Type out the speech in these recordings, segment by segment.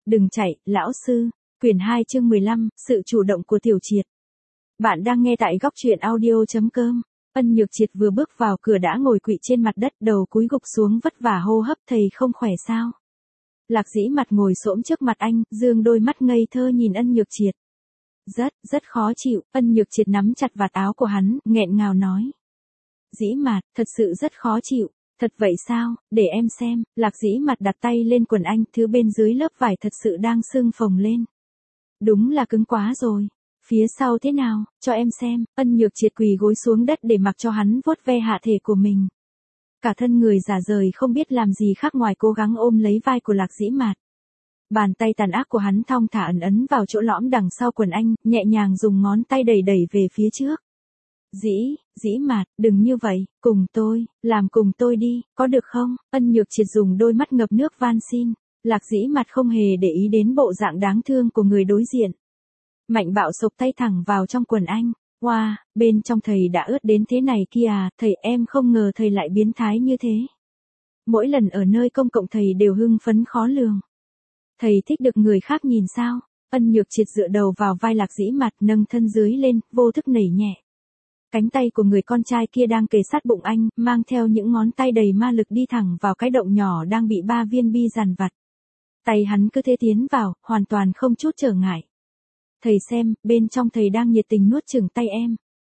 Đừng chạy, lão sư. Quyển 2 chương 15, sự chủ động của Tiểu Triệt. Bạn đang nghe tại góc truyện audio.com. Ân Nhược Triệt vừa bước vào cửa đã ngồi quỵ trên mặt đất, đầu cúi gục xuống vất vả hô hấp, thầy không khỏe sao? Lạc Dĩ mặt ngồi xổm trước mặt anh, dương đôi mắt ngây thơ nhìn Ân Nhược Triệt. Rất khó chịu. Ân Nhược Triệt nắm chặt vạt áo của hắn, nghẹn ngào nói. Dĩ Mạt, thật sự rất khó chịu. Thật vậy sao, để em xem. Lạc Dĩ mặt đặt tay lên quần anh, thứ bên dưới lớp vải thật sự đang sưng phồng lên. Đúng là cứng quá rồi. Phía sau thế nào, cho em xem. Ân Nhược Triệt quỳ gối xuống đất để mặc cho hắn vuốt ve hạ thể của mình. Cả thân người rã rời không biết làm gì khác ngoài cố gắng ôm lấy vai của Lạc Dĩ Mạt. Bàn tay tàn ác của hắn thong thả ẩn ấn vào chỗ lõm đằng sau quần anh, nhẹ nhàng dùng ngón tay đẩy về phía trước. Dĩ Mạt, đừng như vậy, cùng tôi, làm cùng tôi đi, có được không? Ân Nhược Triệt dùng đôi mắt ngập nước van xin. Lạc Dĩ Mạt không hề để ý đến bộ dạng đáng thương của người đối diện. Mạnh bạo sộc tay thẳng vào trong quần anh. Wow, bên trong thầy đã ướt đến thế này kia à, thầy, em không ngờ thầy lại biến thái như thế. Mỗi lần ở nơi công cộng thầy đều hưng phấn khó lường. Thầy thích được người khác nhìn sao? Ân Nhược Triệt dựa đầu vào vai Lạc Dĩ Mạt, nâng thân dưới lên, vô thức nảy nhẹ. Cánh tay của người con trai kia đang kề sát bụng anh, mang theo những ngón tay đầy ma lực đi thẳng vào cái động nhỏ đang bị 3 viên bi dằn vặt. Tay hắn cứ thế tiến vào, hoàn toàn không chút trở ngại. Thầy xem, bên trong thầy đang nhiệt tình nuốt chửng tay em.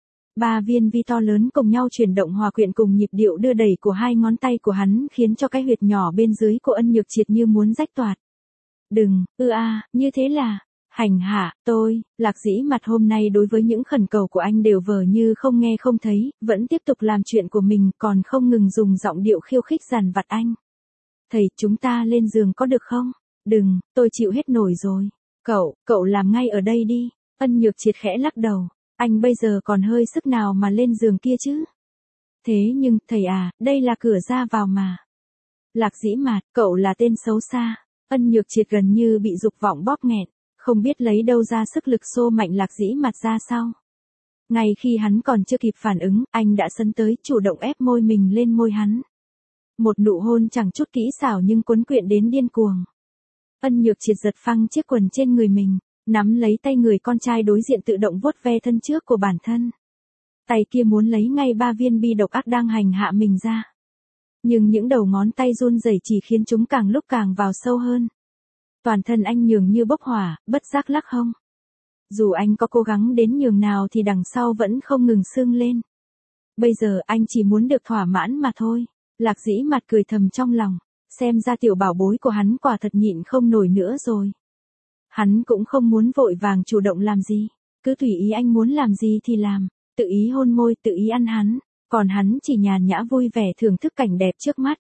3 viên vi to lớn cùng nhau chuyển động hòa quyện cùng nhịp điệu đưa đẩy của 2 ngón tay của hắn khiến cho cái huyệt nhỏ bên dưới của Ân Nhược Triệt như muốn rách toạc. Đừng, như thế là, hành hạ, tôi. Lạc Dĩ Mặt hôm nay đối với những khẩn cầu của anh đều vờ như không nghe không thấy, vẫn tiếp tục làm chuyện của mình, còn không ngừng dùng giọng điệu khiêu khích dằn vặt anh. Thầy, chúng ta lên giường có được không? Đừng, tôi chịu hết nổi rồi. Cậu làm ngay ở đây đi. Ân Nhược Triệt khẽ lắc đầu. Anh bây giờ còn hơi sức nào mà lên giường kia chứ? Thế nhưng, thầy à, đây là cửa ra vào mà. Lạc Dĩ Mạt, cậu là tên xấu xa. Ân Nhược Triệt gần như bị dục vọng bóp nghẹn, không biết lấy đâu ra sức lực xô mạnh Lạc Dĩ Mạt ra sau. Ngay khi hắn còn chưa kịp phản ứng, anh đã sấn tới, chủ động ép môi mình lên môi hắn. Một nụ hôn chẳng chút kỹ xảo nhưng cuốn quyện đến điên cuồng. Ân Nhược Triệt giật phăng chiếc quần trên người mình, nắm lấy tay người con trai đối diện tự động vuốt ve thân trước của bản thân. Tay kia muốn lấy ngay 3 viên bi độc ác đang hành hạ mình ra. Nhưng những đầu ngón tay run rẩy chỉ khiến chúng càng lúc càng vào sâu hơn. Toàn thân anh nhường như bốc hỏa, bất giác lắc hông. Dù anh có cố gắng đến nhường nào thì đằng sau vẫn không ngừng sưng lên. Bây giờ anh chỉ muốn được thỏa mãn mà thôi. Lạc Dĩ Mặt cười thầm trong lòng. Xem ra tiểu bảo bối của hắn quả thật nhịn không nổi nữa rồi. Hắn cũng không muốn vội vàng chủ động làm gì. Cứ tùy ý anh muốn làm gì thì làm. Tự ý hôn môi, tự ý ăn hắn. Còn hắn chỉ nhàn nhã vui vẻ thưởng thức cảnh đẹp trước mắt.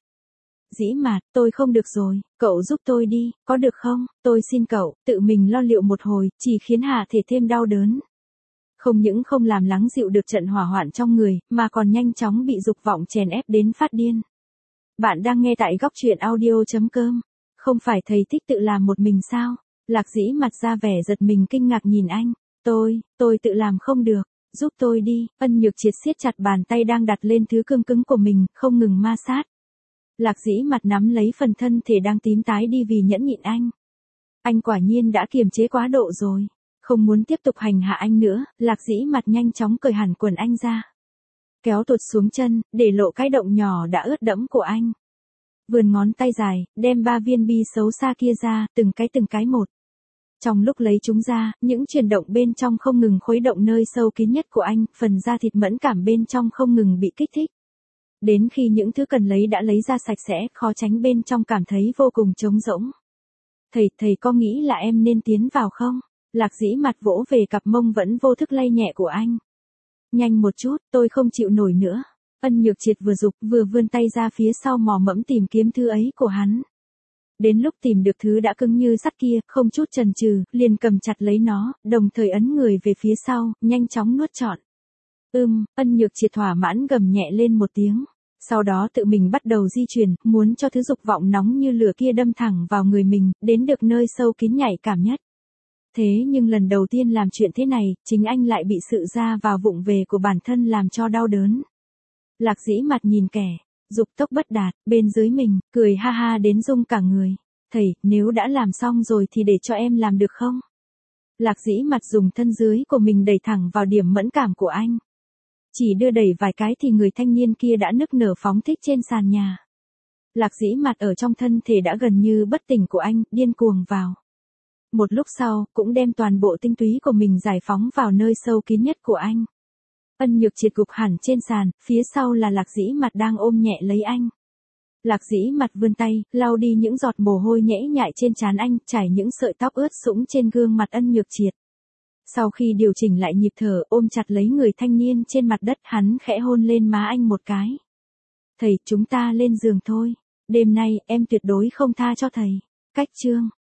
Dĩ Mạt, tôi không được rồi, cậu giúp tôi đi, có được không? Tôi xin cậu, tự mình lo liệu một hồi, chỉ khiến hạ thể thêm đau đớn. Không những không làm lắng dịu được trận hỏa hoạn trong người, mà còn nhanh chóng bị dục vọng chèn ép đến phát điên. Bạn đang nghe tại góc truyện audio.com. Không phải thầy thích tự làm một mình sao? Lạc Dĩ Mặt ra vẻ giật mình kinh ngạc nhìn anh. Tôi tự làm không được, giúp tôi đi. Ân Nhược Triệt siết chặt bàn tay đang đặt lên thứ cương cứng của mình, không ngừng ma sát. Lạc Dĩ Mặt nắm lấy phần thân thể đang tím tái đi vì nhẫn nhịn anh. Anh quả nhiên đã kiềm chế quá độ rồi. Không muốn tiếp tục hành hạ anh nữa, Lạc Dĩ Mặt nhanh chóng cởi hẳn quần anh ra. Kéo tuột xuống chân, để lộ cái động nhỏ đã ướt đẫm của anh. Vươn ngón tay dài, đem 3 viên bi xấu xa kia ra, từng cái một. Trong lúc lấy chúng ra, những chuyển động bên trong không ngừng khuấy động nơi sâu kín nhất của anh, phần da thịt mẫn cảm bên trong không ngừng bị kích thích. Đến khi những thứ cần lấy đã lấy ra sạch sẽ, khó tránh bên trong cảm thấy vô cùng trống rỗng. Thầy có nghĩ là em nên tiến vào không? Lạc Dĩ Mặt vỗ về cặp mông vẫn vô thức lay nhẹ của anh. Nhanh một chút, tôi không chịu nổi nữa. Ân Nhược Triệt vừa dục vừa vươn tay ra phía sau mò mẫm tìm kiếm thứ ấy của hắn. Đến lúc tìm được thứ đã cứng như sắt kia, không chút chần chừ, liền cầm chặt lấy nó, đồng thời ấn người về phía sau, nhanh chóng nuốt trọn. Ân Nhược Triệt thỏa mãn gầm nhẹ lên một tiếng. Sau đó tự mình bắt đầu di chuyển, muốn cho thứ dục vọng nóng như lửa kia đâm thẳng vào người mình, đến được nơi sâu kín nhạy cảm nhất. Thế nhưng lần đầu tiên làm chuyện thế này, chính anh lại bị sự ra vào vụng về của bản thân làm cho đau đớn. Lạc Dĩ Mặt nhìn kẻ dục tốc bất đạt, bên dưới mình, cười ha ha đến rung cả người. Thầy, nếu đã làm xong rồi thì để cho em làm được không? Lạc Dĩ mặt dùng thân dưới của mình đẩy thẳng vào điểm mẫn cảm của anh. Chỉ đưa đẩy vài cái thì người thanh niên kia đã nức nở phóng thích trên sàn nhà. Lạc Dĩ mặt ở trong thân thể đã gần như bất tỉnh của anh, điên cuồng vào. Một lúc sau, cũng đem toàn bộ tinh túy của mình giải phóng vào nơi sâu kín nhất của anh. Ân Nhược Triệt gục hẳn trên sàn, phía sau là Lạc Dĩ mặt đang ôm nhẹ lấy anh. Lạc Dĩ mặt vươn tay, lau đi những giọt mồ hôi nhễ nhại trên trán anh, trải những sợi tóc ướt sũng trên gương mặt Ân Nhược Triệt. Sau khi điều chỉnh lại nhịp thở, ôm chặt lấy người thanh niên trên mặt đất, hắn khẽ hôn lên má anh một cái. Thầy, chúng ta lên giường thôi. Đêm nay, em tuyệt đối không tha cho thầy. Cách chương